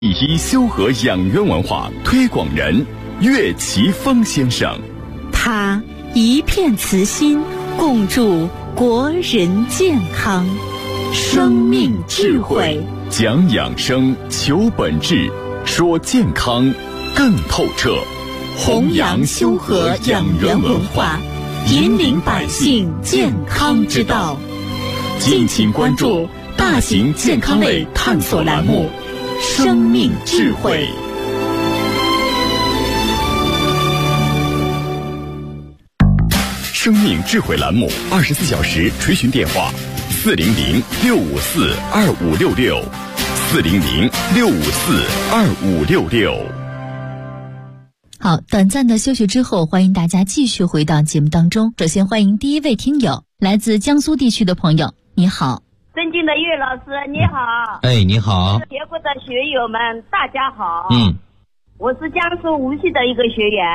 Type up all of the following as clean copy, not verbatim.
第一修和养元文化推广人岳奇峰先生， 他一片慈心，共筑国人健康。生命智慧， 讲养生，求本质，说健康更透彻。 弘扬修和养元文化，引领百姓健康之道。敬请关注大型健康类探索栏目生命智慧。 生命智慧栏目24小时垂询电话400-654-2566，400-654-2566。 好，短暂的休息之后，欢迎大家继续回到节目当中。首先欢迎第一位听友，来自江苏地区的朋友，你好。 尊敬的岳老师，你好。 哎，你好。 节目的学友们，大家好。我是江苏无锡的一个学员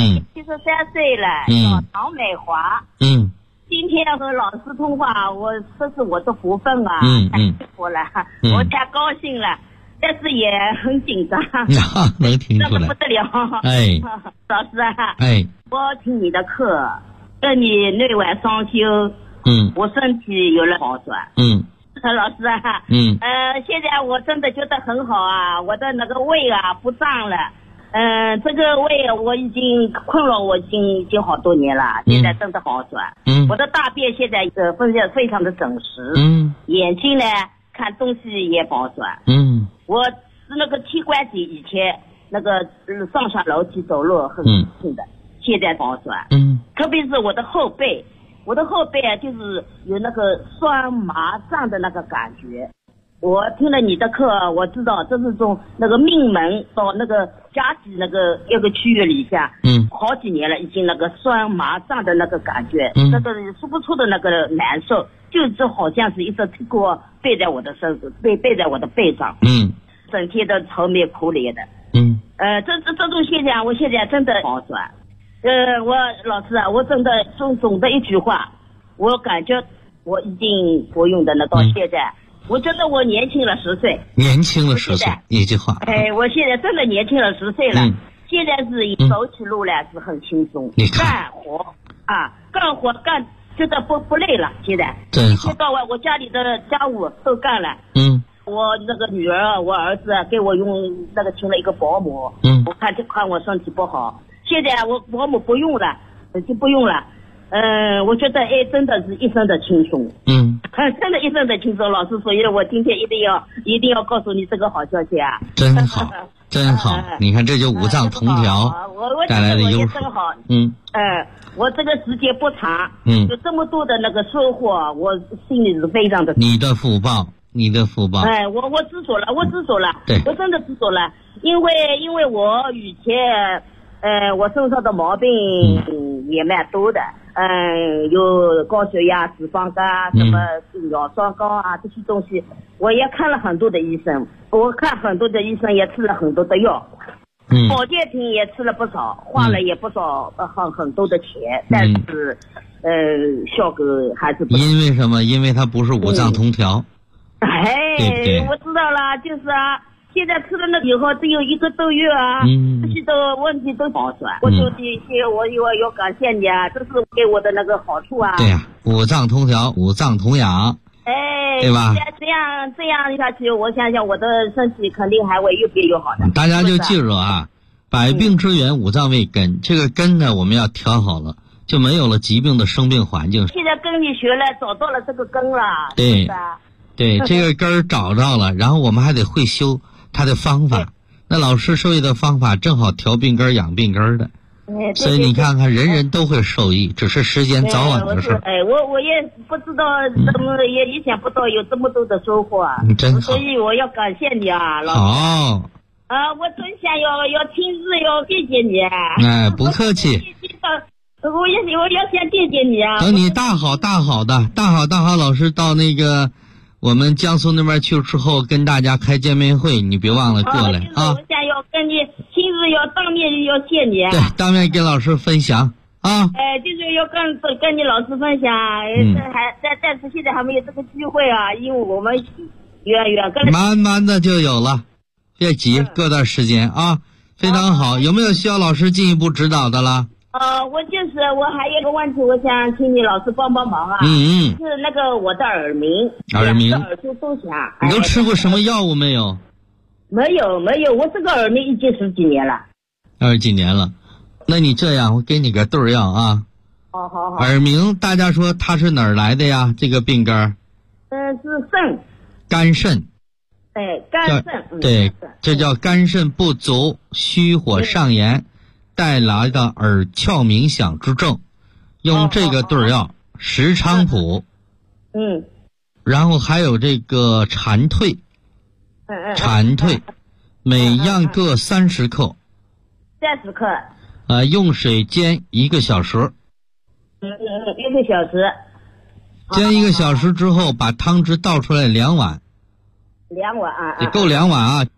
，73岁了，叫唐美华。今天要和老师通话，这是我的福分啊，太幸福了，我太高兴了，但是也很紧张， 能听出来， 那个不得了。 哎， 老师啊， 哎， 我听你的课，跟你内外双修，我身体有了好转。老师啊，现在我真的觉得很好啊，我的那个胃啊不胀了，这个胃我已经困扰我已经好多年了，现在真的好转。我的大便现在非常的整实，眼睛呢看东西也好转。我是那个膝关节以前那个上下楼梯走路很痛的，现在好转。特别是我的后背啊，就是有那个酸麻胀的那个感觉。我听了你的课，我知道这是从那个命门到那个夹脊那个一个区域里下，好几年了，已经那个酸麻胀的那个感觉，那个说不出的那个难受，就好像是一只铁锅背在我的身上，背在我的背上，整天的愁眉苦脸的。这种现象，我现在真的好转。我老师啊，我真的总的一句话，我感觉我已经服用的到现在，我觉得我年轻了10岁。年轻了10岁，一句话。我现在真的年轻了10岁了，现在是走起路来是很轻松，干活觉得不累了，现在。真好。到我家里的家务都干了。我那个女儿，我儿子给我用那个请了一个保姆。我看我身体不好。现在我保姆不用了，就不用了。我觉得真的是一生的轻松。真的一生的轻松，老师，所以我今天一定要告诉你这个好消息啊！真好，真好！你看，这就五脏同调带来的优势。真好。我这个时间不长，有这么多的那个收获，我心里是非常的。你的福报。我知足了，对，我真的知足了，因为我以前。我身上的毛病也蛮多的，有高血压、脂肪肝啊，什么尿酸高啊，这些东西，我也看了很多的医生，也吃了很多的药，保健品也吃了不少，花了也不少很多的钱，但是效果还是不。因为什么？因为它不是五脏同调。对不对？我知道了，就是啊。现在吃了那以后只有1个多月啊，这些的问题都好转。我要感谢你啊，这是给我的那个好处啊。对呀，五脏同调，五脏同养，对吧？这样下去，我想想我的身体肯定还会越变越好的。大家就记住啊，百病之源五脏为根，这个根呢我们要调好了，就没有了疾病的生病环境。现在跟你学了，找到了这个根了。对，对，这个根儿找到了，然后我们还得会修他的方法，那老师授意的方法正好调病根养病根的，所以你看看人人都会受益，只是时间早晚的事。我也不知道也意想不到有这么多的收获啊，真好，所以我要感谢你啊，老师。好我真想要亲自要谢谢你。不客气。我要先谢谢你啊。等你大好老师到那个我们江苏那边去之后，跟大家开见面会，你别忘了过来啊！我想要跟你亲自要当面要谢你。对，当面跟老师分享啊！就是要跟你老师分享，但是现在还没有这个机会啊，因为我们远跟慢慢的就有了。 别急，过段时间啊，非常好。有没有需要老师进一步指导的了？ 我还有一个问题，我想请你老师帮帮忙啊。是那个我的耳鸣，耳朵都响。 你都吃过什么药物没有？ 没有，我这个耳鸣已经10几年了。 20几年了，那你这样，我给你个对药啊。 好。 耳鸣，大家说它是哪儿来的呀？这个病根？ 是肾。 肝肾。 肝肾。 对，这叫肝肾不足、虚火上炎带来的耳窍鸣响之症。用这个对药，石菖蒲。然后还有这个蝉蜕。蝉蜕，每样各30克。 30克。 用水煎1个小时。 1个小时。 煎1个小时之后，把汤汁倒出来2碗。 2碗啊。 得够2碗啊。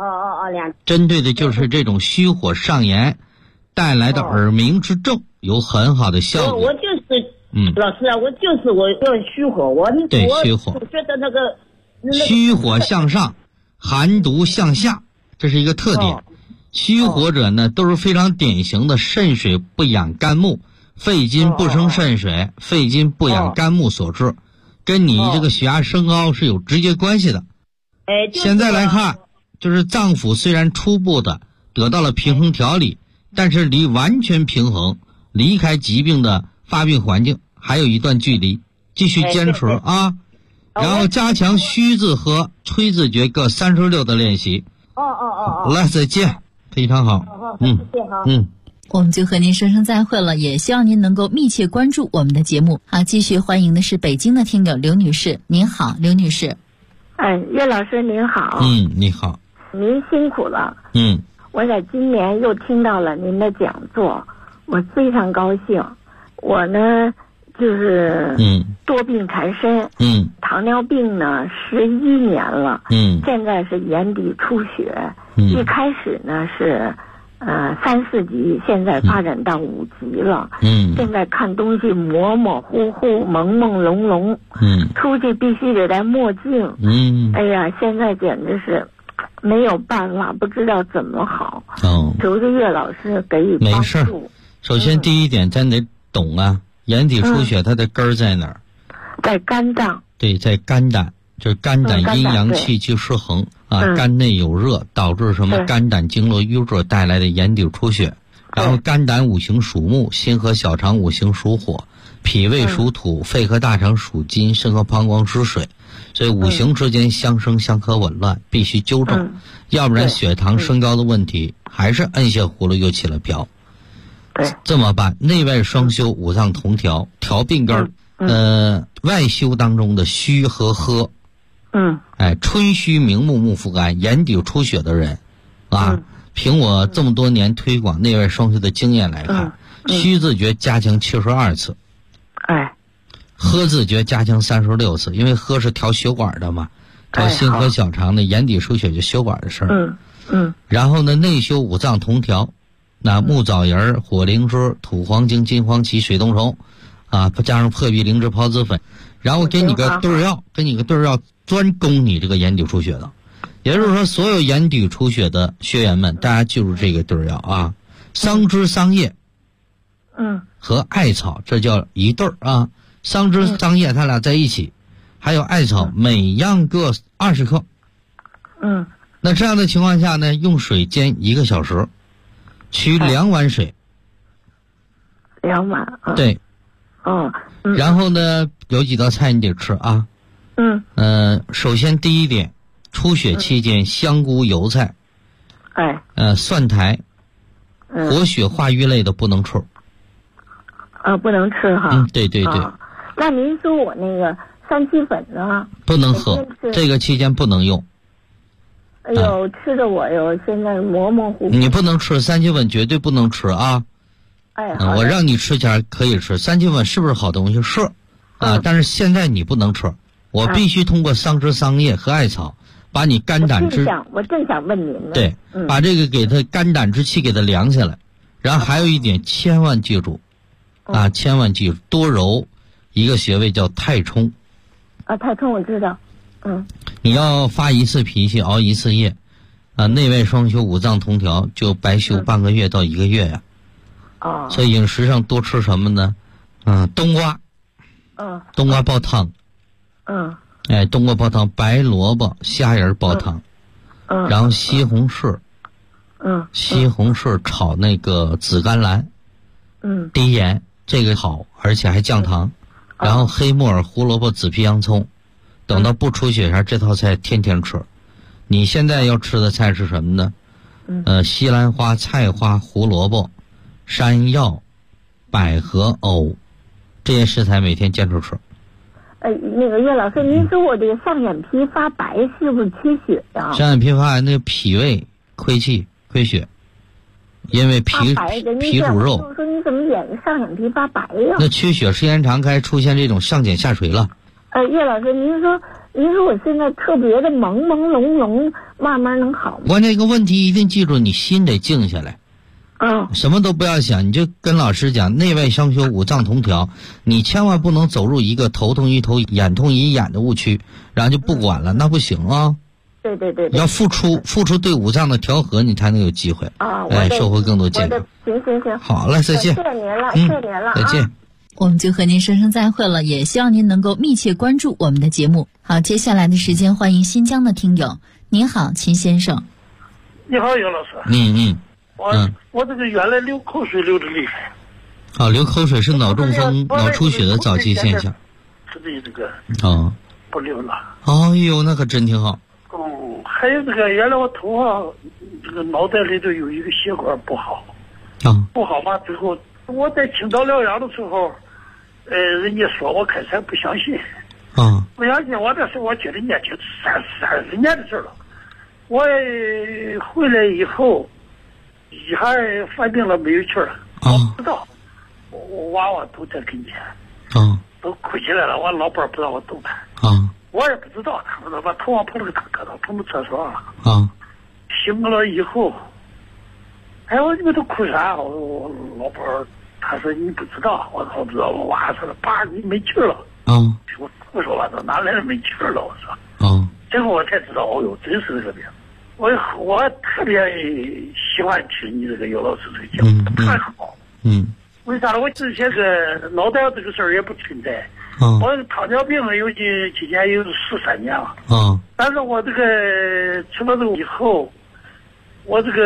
2。 针对的就是这种虚火上炎带来的耳鸣之症，有很好的效果。 我就是，老师啊，我要虚火， 对，虚火。 我觉得那个虚火向上，寒毒向下，这是一个特点。虚火者呢，都是非常典型的肾水不养肝木，肺经不生肾水，肺经不养肝木所致，跟你这个血压升高是有直接关系的。现在来看，就是脏腑虽然初步的得到了平衡调理，但是离完全平衡、离开疾病的发病环境还有一段距离，继续坚持啊。然后加强虚字和吹字诀各36的练习。来，再见，非常好。 我们就和您说声再会了，也希望您能够密切关注我们的节目。好，继续欢迎的是北京的听友刘女士，您好，刘女士。 岳老师您好。 你好。 您辛苦了。我在今年又听到了您的讲座，我非常高兴。我呢就是多病缠身，糖尿病呢11年了，现在是眼底出血，一开始呢是3、4级，现在发展到5级了，现在看东西模模糊糊、朦朦胧胧，出去必须得戴墨镜，哎呀，现在简直是没有办法，不知道怎么好。求着岳老师给予帮助。没事， 首先第一点，咱得懂啊，眼底出血它的根儿在哪儿？ 在肝脏。对， 在肝胆，就是肝胆阴阳气机失衡啊，肝内有热，导致什么肝胆经络淤热带来的眼底出血。然后肝胆五行属木，心和小肠五行属火，脾胃属土，肺和大肠属金，肾和膀胱属水。所以五行之间相生相克紊乱，必须纠正，要不然血糖升高的问题还是摁下葫芦又起了瓢。这么办？内外双修，五脏同调，调病根儿。外修当中的虚和喝，春虚明目，目腹干，眼底出血的人啊，凭我这么多年推广内外双修的经验来看，虚字诀加强72次，喝字诀加强36次，因为喝是调血管的嘛，调心和小肠的，眼底出血就血管的事儿。然后呢，内修五脏同调，那木枣仁、火灵芝、土黄精、金黄芪、水冬虫，加上破壁灵芝孢子粉，然后给你个对药，专攻你这个眼底出血的。也就是说，所有眼底出血的学员们，大家记住这个对药啊，桑枝、桑叶，和艾草，这叫一对儿啊。桑枝、桑叶，它俩在一起，还有艾草，每样各20克。那这样的情况下呢，用水煎1个小时，取2碗水。 2碗。 对。然后呢，有几道菜你得吃啊。首先第一点，出血期间香菇、油菜，蒜苔，活血化瘀类的不能吃。 不能吃哈。 对。 那您说我那个3七粉呢？ 不能喝，这个期间不能用。 哎呦，吃的我哟，现在模模糊糊。 你不能吃3七粉，绝对不能吃啊。我让你吃前可以吃3七粉，是不是好东西？是但是现在你不能吃，我必须通过桑枝、桑叶和艾草，把你肝胆之我正想问您呢。 对，把这个给它肝胆之气给它凉下来。然后还有一点，千万记住千万记住，多揉一个穴位叫太冲。太冲我知道。 你要发1次脾气，熬1次夜， 内外双修五脏同调就白修半个月到1个月呀。所以饮食上多吃什么呢？冬瓜。冬瓜煲汤。冬瓜煲汤，白萝卜、虾仁煲汤。然后西红柿。西红柿炒那个紫甘蓝。低盐，这个好，而且还降糖。然后黑木耳、胡萝卜、紫皮洋葱，等到不出血时，这套菜天天吃。你现在要吃的菜是什么呢？西兰花、菜花、胡萝卜、山药、百合、藕，这些食材每天坚持吃。 那个岳老师，您说我这个上眼皮发白是不是缺血呀？ 上眼皮发白，那个脾胃亏气亏血，因为脾主肉。 就是说你怎么上眼皮发白呀？ 那缺血时间长，该出现这种上睑下垂了。 岳老师，您说我现在特别的朦朦胧胧，慢慢能好吗？ 关键一个问题一定记住，你心得静下来。什么都不要想，你就跟老师讲内外双修五脏同调，你千万不能走入一个头痛医头眼痛医眼的误区，然后就不管了，那不行啊。 对， 要付出对五脏的调和，你才能有机会收获更多健康。 行， 好了，再见。 谢谢您了，谢谢您了， 再见。 我们就和您说声再会了，也希望您能够密切关注我们的节目。好，接下来的时间欢迎新疆的听友。您好，秦先生。 你好，尤老师。我这个原来流口水流的厉害。 流口水是脑中风、脑出血的早期现象。 是的，这个不流了。 哎呦，那可真挺好。 还有这个原来我头发这个脑袋里头有一个血管不好。不好嘛，最后我在青岛疗养的时候，人家说我开始不相信。不相信我这时候我觉得年轻30年的事了。我回来以后，一下犯病了，没有气了。我不知道，我娃娃都在跟前。都哭起来了。我老伴不知道我动弹。我也不知道，他们把头上碰了个大疙瘩，碰到厕所了。醒了以后，我你们都哭啥？我老伴他说你不知道，我说不知道。我娃说了，爸你没气了。我胡说八道，哪来的没气了？我说。最后我才知道，真是这个病。我特别喜欢听你这个尤老师这个节目，太好。为啥呢？我之前个脑袋这个事儿也不存在。我糖尿病有今年有13年了。但是我这个吃了这个以后，我这个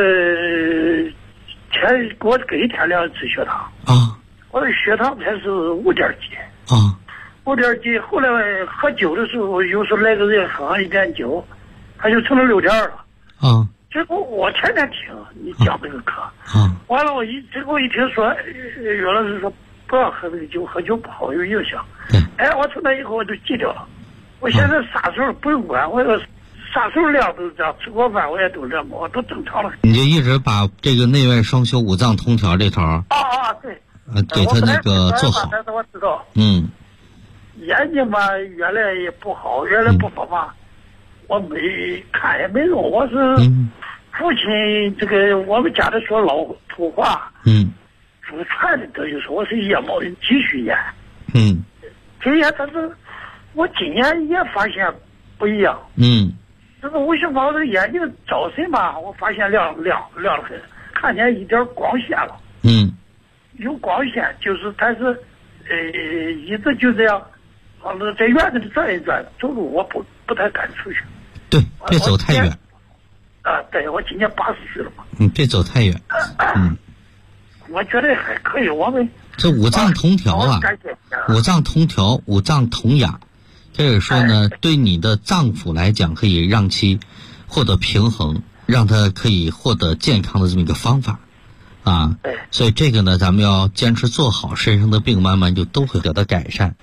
给我隔一天量一次血糖。我的血糖才是5点几。5点几，后来喝酒的时候，有时候来个人喝上1点酒，他就成了6点了。结果我天天听你讲这个课。完了结果一听说，岳老师说不要喝这个酒，喝酒不好有影响。我从那以后我就记掉了。我现在啥时候不用管，我要啥时候量都这样，吃过饭我也都量过，我都正常了。 你就一直把这个内外双修五脏同调这套对， 给他那个做好。 我知道。眼睛嘛原来也不好，原来不好嘛，我没看也没用。我是父亲这个我们家里说老土话。祖传的都有说我是夜猫人继续演。这样，但是我今年也发现不一样。这个我想把我的眼睛早晨嘛，我发现亮得很，看见一点光线了。有光线，就是但是一直就这样，在院子里转一转，走路我不太敢出去。 对，别走太远。 对，我今年80岁了嘛。 别走太远。 我觉得还可以，我们这五脏同调五脏同调，五脏同养，这个说呢，对你的脏腑来讲，可以让其获得平衡，让它可以获得健康的这么一个方法。所以这个呢，咱们要坚持做好，身上的病慢慢就都会得到改善。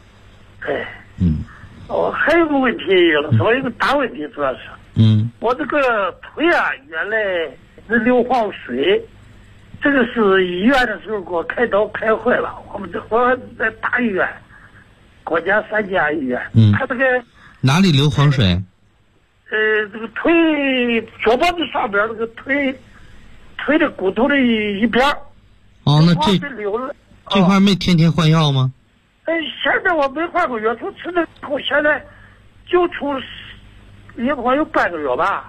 还有个问题，我有个大问题，主要是我这个腿原来是硫磺水。这个是医院的时候给我开刀开坏了，我在大医院，国家3家医院。他这个哪里硫磺水？ 这个腿左膀子上边这个腿的骨头的一边。 那这块没天天换药吗？ 现在我没换过药，从吃了以后，现在就出也不有半个月吧。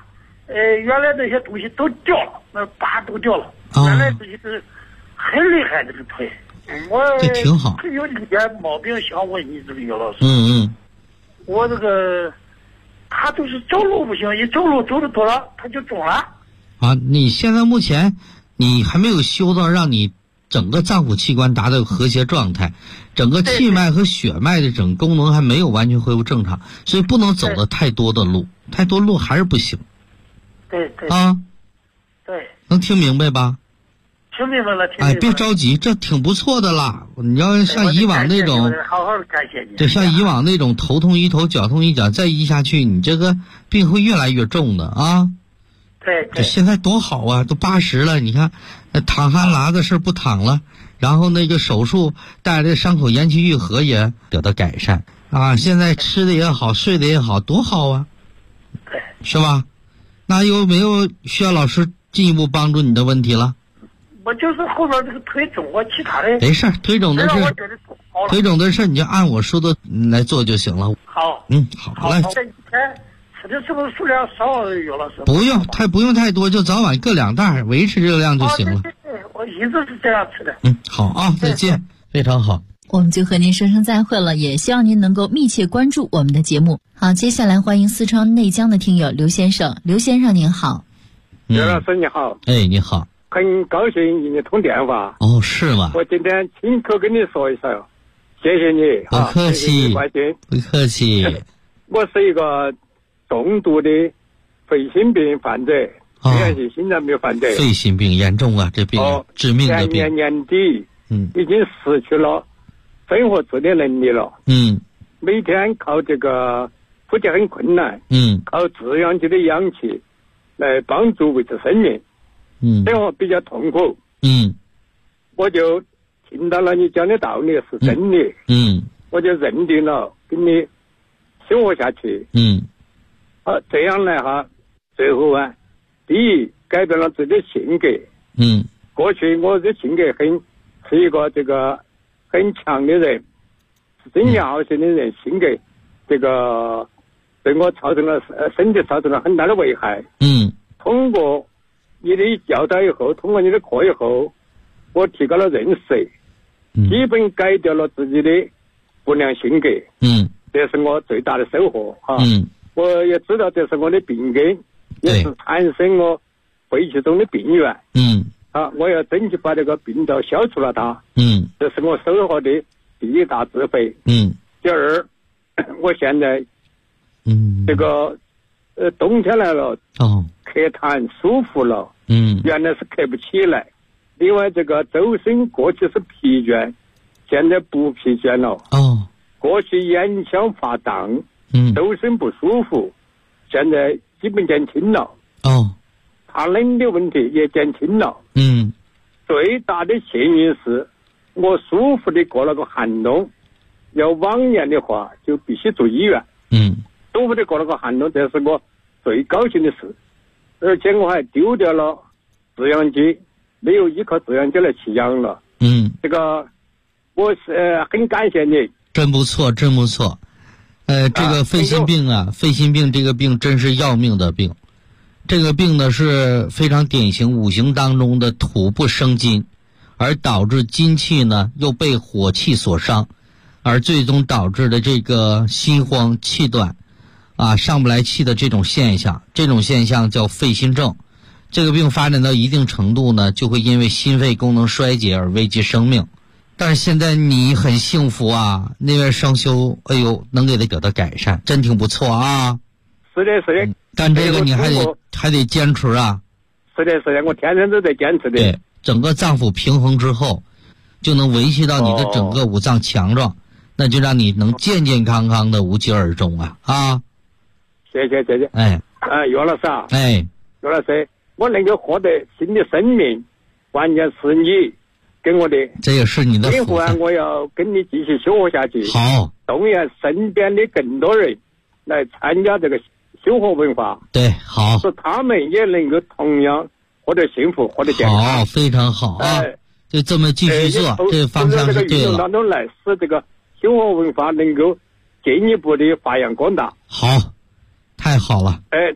原来那些东西都掉了，那疤都掉了。原来自己是很厉害这个腿。我这挺好。 有一点毛病想问你这个姚老师。我这个他就是走路不行，一走路走得多了他就肿了。 啊，你现在目前你还没有修到让你整个脏腑器官达到和谐状态，整个气脉和血脉的整个功能还没有完全恢复正常，所以不能走的太多的路，太多路还是不行。 对。 啊， 对。 能听明白吧？ 听明白了，听明白了。 别着急，这挺不错的啦。你要像以往那种， 好好感谢你。 对，像以往那种头痛医头，脚痛医脚，再医下去，你这个病会越来越重的啊。 对。 这现在多好啊，都80了，你看，淌汗拉的事不淌了，然后那个手术带来的伤口延期愈合也得到改善啊。现在吃的也好，睡的也好，多好啊， 对， 是吧？那有没有需要老师进一步帮助你的问题了？ 我就是后边这个腿肿，我其他的没事，腿肿的事，腿肿的事你就按我说的来做就行了。 好， 好嘞。 这一天吃的是不是数量少？有老师不用太多，就早晚各2袋，维持这个量就行了。 对，我一直是这样吃的。 好啊，再见，非常好。 我们就和您说声再会了，也希望您能够密切关注我们的节目。好，接下来欢迎四川内江的听友刘先生。刘先生您好。 刘老师你好。 你好。 很高兴与你通电话。 是吗？ 我今天亲口跟你说一声，谢谢你。 不客气，不客气。 我是一个重度的肺心病患者，虽然是心脏病患者。 肺心病严重啊，这病致命的病。 年底已经失去了生活自理能力了。每天靠这个呼吸很困难。靠制氧机的氧气来帮助维持生命。生活比较痛苦。我就听到了你讲的道理是真理。我就认定了跟你生活下去。这样来哈，最后第一改变了自己的性格。过去我的性格是一个这个很强的人，争强好胜的人，性格这个对我造成了身体造成了很大的危害。通过你的教导以后，通过你的课以后，我提高了认识，基本改掉了自己的不良性格。这是我最大的收获啊。我也知道这是我的病根，也是产生我肺气中的病源。我要争取把这个病毒消除了它。这是我收获的第一大智慧。第二，我现在这个冬天来了，咳痰舒服了。原来是咳不起来。另外这个周身过去是疲倦，现在不疲倦了。过去眼腔发胀，周身不舒服，现在基本减轻了。怕冷的问题也减轻了。最大的幸运是我舒服的过了个寒冬，要往年的话就必须住医院。舒服的过了个寒冬，这是我最高兴的事。而且我还丢掉了制氧机，没有依靠制氧机来气氧了。这个我是很感谢你。 真不错，真不错。这个肺心病肺心病这个病真是要命的病。这个病呢是非常典型五行当中的土不生金，而导致金气呢又被火气所伤，而最终导致的这个心慌气短上不来气的这种现象，这种现象叫肺心症。这个病发展到一定程度呢，就会因为心肺功能衰竭而危及生命。但是现在你很幸福啊，那边双修，能给他得到改善，真挺不错啊。 是的。 但这个你还得坚持啊。 是的，我天天都在坚持的。 对，整个脏腑平衡之后，就能维系到你的整个五脏强壮，那就让你能健健康康的无疾而终啊。 谢谢。袁老师袁老师，我能够获得新的生命，关键是你跟我的， 这也是你的福分。 我要跟你继续修活下去。 好， 动员身边的更多人来参加这个修活文化。 对，好， 使他们也能够同样获得幸福，获得健康。 好，非常好就这么继续做，这方向是对了。 当中来使这个修活文化能够进一步的发扬光大。 好，太好了。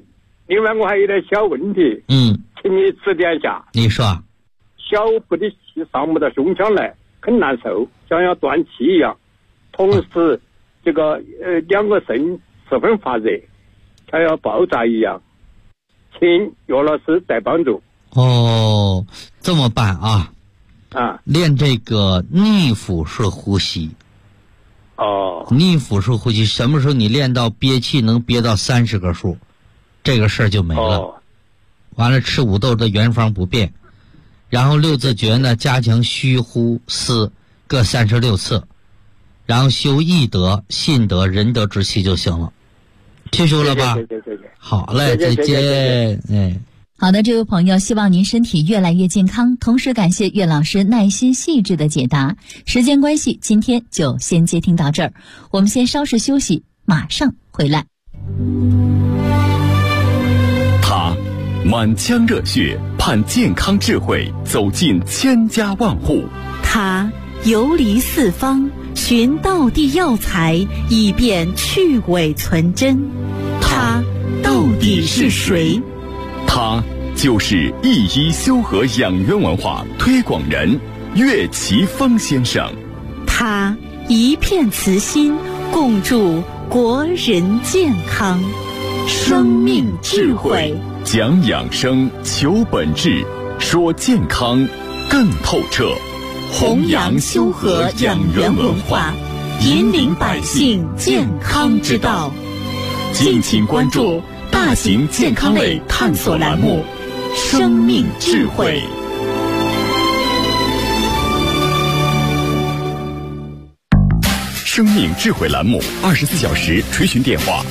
另外我还有点小问题，请你指点下。 你说。 小腹的气上不到胸腔来，很难受，像要断气一样。同时，这个两个肾十分发热，像要爆炸一样，请岳老师再帮助。 哦，这么办啊？练这个逆腹式呼吸。逆腹式呼吸，什么时候你练到憋气能憋到30个数，这个事儿就没了。完了，吃五豆的原方不变。然后六字诀呢，加强虚呼思各36次，然后修义德、信德、仁德之气就行了。记住了吧？好嘞，再见。 好的，这位朋友，希望您身体越来越健康，同时感谢岳老师耐心细致的解答。时间关系，今天就先接听到这儿，我们先稍事休息，马上回来。 他满腔热血，盼健康智慧走进千家万户。 他游离四方，寻道地药材，以便去伪存真。他到底是谁？ 他就是一医修和养元文化推广人岳奇峰先生。 他一片慈心，共筑国人健康。生命智慧， 讲养生，求本质，说健康更透彻。 弘扬修和养元文化，引领百姓健康之道。 敬请关注大型健康类探索栏目《生命智慧》。生命智慧栏目24小时垂询电话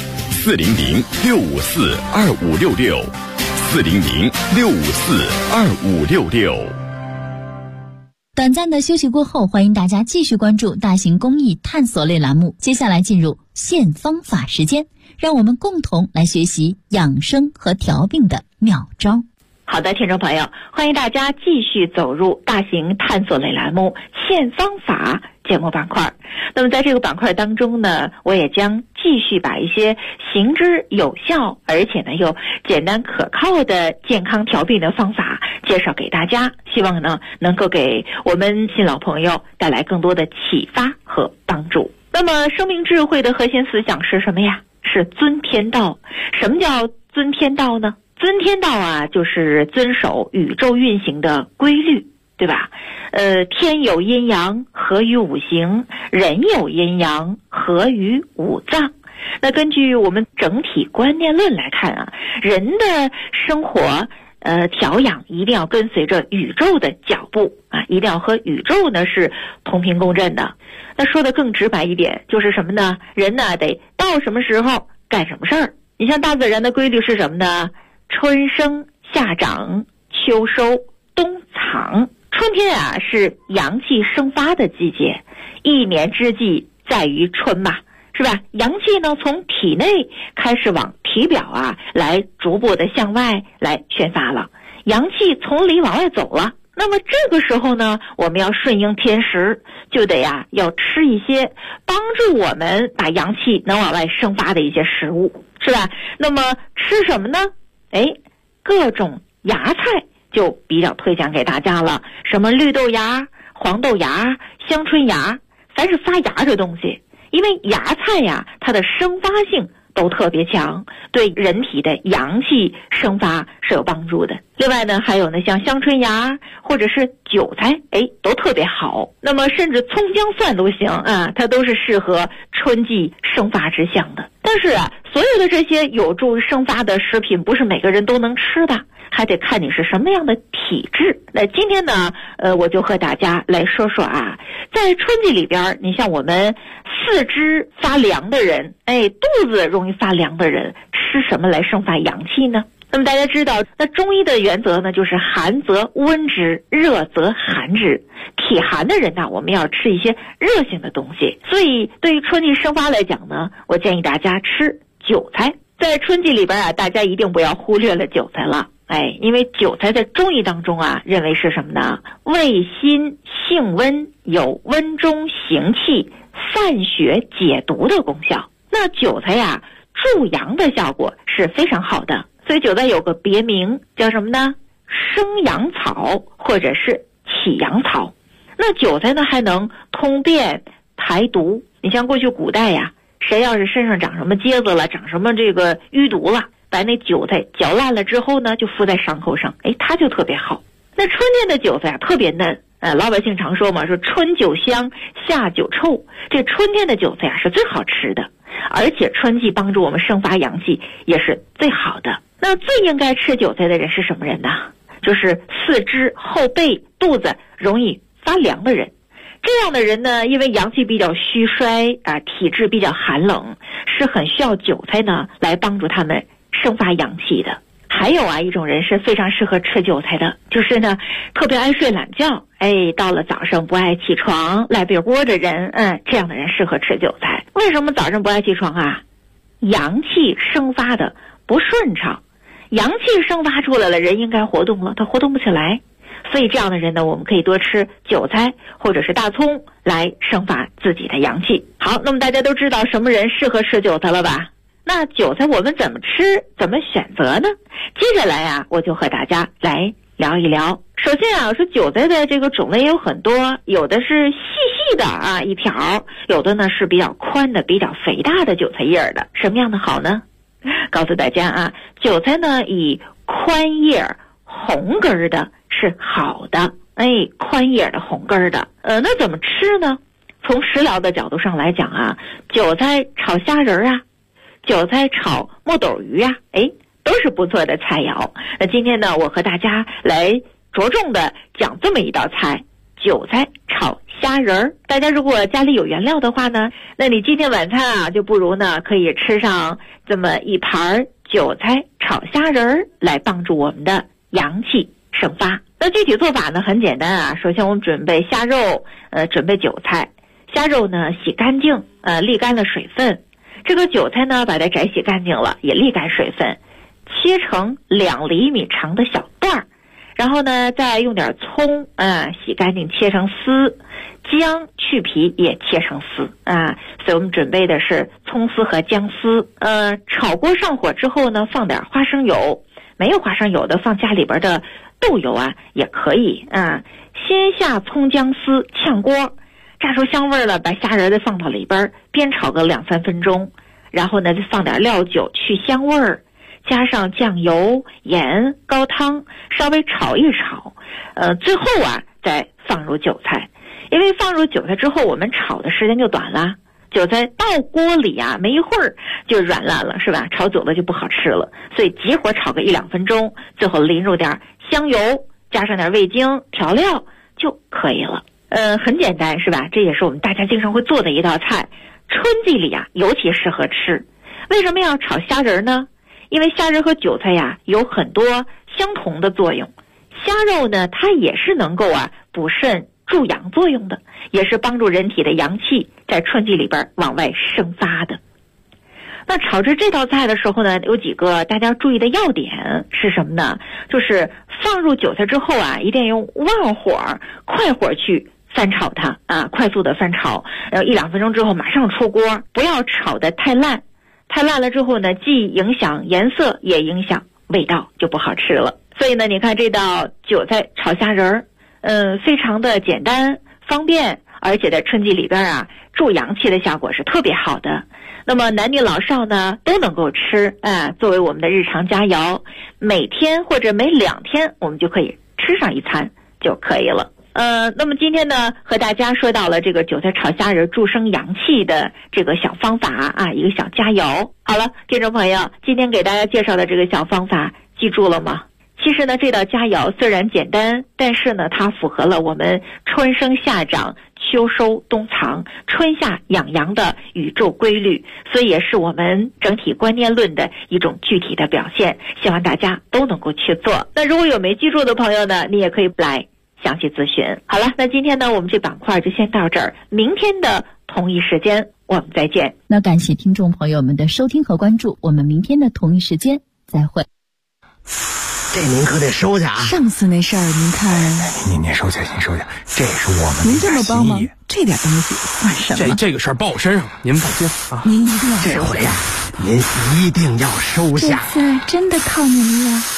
：400-654-2566，400-654-2566。 短暂的休息过后，欢迎大家继续关注大型公益探索类栏目。接下来进入现方法时间，让我们共同来学习养生和调病的妙招。 好的，听众朋友，欢迎大家继续走入大型探索类栏目现方法节目板块。那么在这个板块当中呢，我也将继续把一些行之有效而且呢又简单可靠的健康调病的方法介绍给大家，希望呢能够给我们新老朋友带来更多的启发和帮助。那么生命智慧的核心思想是什么呀？是遵天道。什么叫遵天道呢？遵天道啊，就是遵守宇宙运行的规律，对吧？天有阴阳，合于五行；人有阴阳，合于五脏。那根据我们整体观念论来看啊，人的生活调养一定要跟随着宇宙的脚步啊，一定要和宇宙呢是同频共振的。那说的更直白一点，就是什么呢？人呢得到什么时候干什么事儿。你像大自然的规律是什么呢？春生夏长秋收冬藏。春天啊是阳气生发的季节，一年之计在于春嘛，是吧？阳气呢从体内开始往体表啊来逐步的向外来宣发了，阳气从里往外走了。那么这个时候呢，我们要顺应天时，就得要吃一些帮助我们把阳气能往外生发的一些食物，是吧？那么吃什么呢？各种芽菜就比较推荐给大家了，什么绿豆芽、黄豆芽、香椿芽，凡是发芽的东西，因为芽菜呀，它的生发性都特别强，对人体的阳气生发是有帮助的。另外呢，还有呢，像香椿芽或者是韭菜，都特别好。那么甚至葱姜蒜都行啊，它都是适合春季生发之象的。但是啊，所有的这些有助于生发的食品，不是每个人都能吃的，还得看你是什么样的体质。那今天呢，我就和大家来说说啊，在春季里边，你像我们四肢发凉的人，肚子容易发凉的人，吃什么来生发阳气呢？那么大家知道，那中医的原则呢，就是寒则温之，热则寒之。体寒的人呢，我们要吃一些热性的东西。所以对于春季生发来讲呢，我建议大家吃韭菜。在春季里边啊，大家一定不要忽略了韭菜了。因为韭菜在中医当中啊，认为是什么呢？味辛性温，有温中行气、散血解毒的功效。那韭菜呀，助阳的效果是非常好的。 所以韭菜有个别名叫什么呢？生阳草或者是起阳草。那韭菜呢还能通便排毒。你像过去古代呀，谁要是身上长什么疖子了，长什么这个淤毒了，把那韭菜嚼烂了之后呢，就敷在伤口上，它就特别好。那春天的韭菜啊特别嫩，老百姓常说嘛，说春韭香，夏韭臭。这春天的韭菜啊是最好吃的，而且春季帮助我们生发阳气也是最好的。那最应该吃韭菜的人是什么人呢？就是四肢、后背、肚子容易发凉的人。这样的人呢，因为阳气比较虚衰啊，体质比较寒冷，是很需要韭菜呢来帮助他们生发阳气的。还有啊，一种人是非常适合吃韭菜的，就是呢特别爱睡懒觉，到了早上不爱起床赖被窝的人，这样的人适合吃韭菜。为什么早上不爱起床啊？阳气生发的不顺畅，阳气生发出来了，人应该活动了，他活动不起来。所以这样的人呢，我们可以多吃韭菜或者是大葱来生发自己的阳气。好，那么大家都知道什么人适合吃韭菜了吧？那韭菜我们怎么吃，怎么选择呢？接下来啊，我就和大家来聊一聊。首先啊，说韭菜的这个种类也有很多，有的是细细的啊一条，有的呢是比较宽的、比较肥大的韭菜叶的。什么样的好呢？告诉大家啊，韭菜呢以宽叶红根的是好的，宽叶的红根的。那怎么吃呢？从食疗的角度上来讲啊，韭菜炒虾仁啊，韭菜炒木斗鱼啊，都是不错的菜肴。那今天呢，我和大家来着重的讲这么一道菜，韭菜炒虾仁。大家如果家里有原料的话呢，那你今天晚餐啊，就不如呢可以吃上这么一盘韭菜炒虾仁来帮助我们的阳气生发。那具体做法呢很简单啊，首先我们准备虾肉，准备韭菜。虾肉呢洗干净，沥干了水分。这个韭菜呢把它摘洗干净了，也沥干水分，切成2厘米长的小段，然后呢再用点葱洗干净切成丝，姜去皮也切成丝所以我们准备的是葱丝和姜丝。炒锅上火之后呢，放点花生油，没有花生油的放家里边的豆油啊也可以先下葱姜丝炝锅，炸出香味了，把虾仁再放到里边，煸炒个2-3分钟，然后呢再放点料酒去香味儿，加上酱油、盐、高汤，稍微炒一炒，最后啊再放入韭菜。因为放入韭菜之后，我们炒的时间就短了，韭菜到锅里啊没一会儿就软烂了，是吧？炒久了就不好吃了，所以急火炒个1-2分钟，最后淋入点香油，加上点味精调料就可以了。很简单是吧？这也是我们大家经常会做的一道菜，春季里啊尤其适合吃。为什么要炒虾仁呢？因为虾仁和韭菜呀有很多相同的作用。虾肉呢它也是能够补肾助阳作用的，也是帮助人体的阳气在春季里边往外生发的。那炒制这道菜的时候呢，有几个大家注意的要点是什么呢？就是放入韭菜之后啊，一定用旺火快火去翻炒它快速的翻炒，然后1-2分钟之后马上出锅，不要炒得太烂。太烂了之后呢，既影响颜色也影响味道，就不好吃了。所以呢，你看这道韭菜炒虾仁非常的简单方便，而且在春季里边助阳气的效果是特别好的。那么男女老少呢都能够吃作为我们的日常佳肴，每天或者每2天我们就可以吃上一餐就可以了。那么今天呢和大家说到了这个韭菜炒虾仁助生阳气的这个小方法一个小佳肴。好了，听众朋友，今天给大家介绍的这个小方法记住了吗？其实呢这道佳肴虽然简单，但是呢它符合了我们春生夏长秋收冬藏春夏养阳的宇宙规律，所以也是我们整体观念论的一种具体的表现，希望大家都能够去做。那如果有没记住的朋友呢，你也可以来详细咨询。好了，那今天呢我们这板块就先到这儿，明天的同一时间我们再见。 那感谢听众朋友们的收听和关注，我们明天的同一时间再会。 这您可得收下上次那事儿您看您收下，这是我们您这么帮忙，这点东西算什么？ 这个事儿报我身上，您放心您一定要这回您一定要收下。 这次真的靠您了。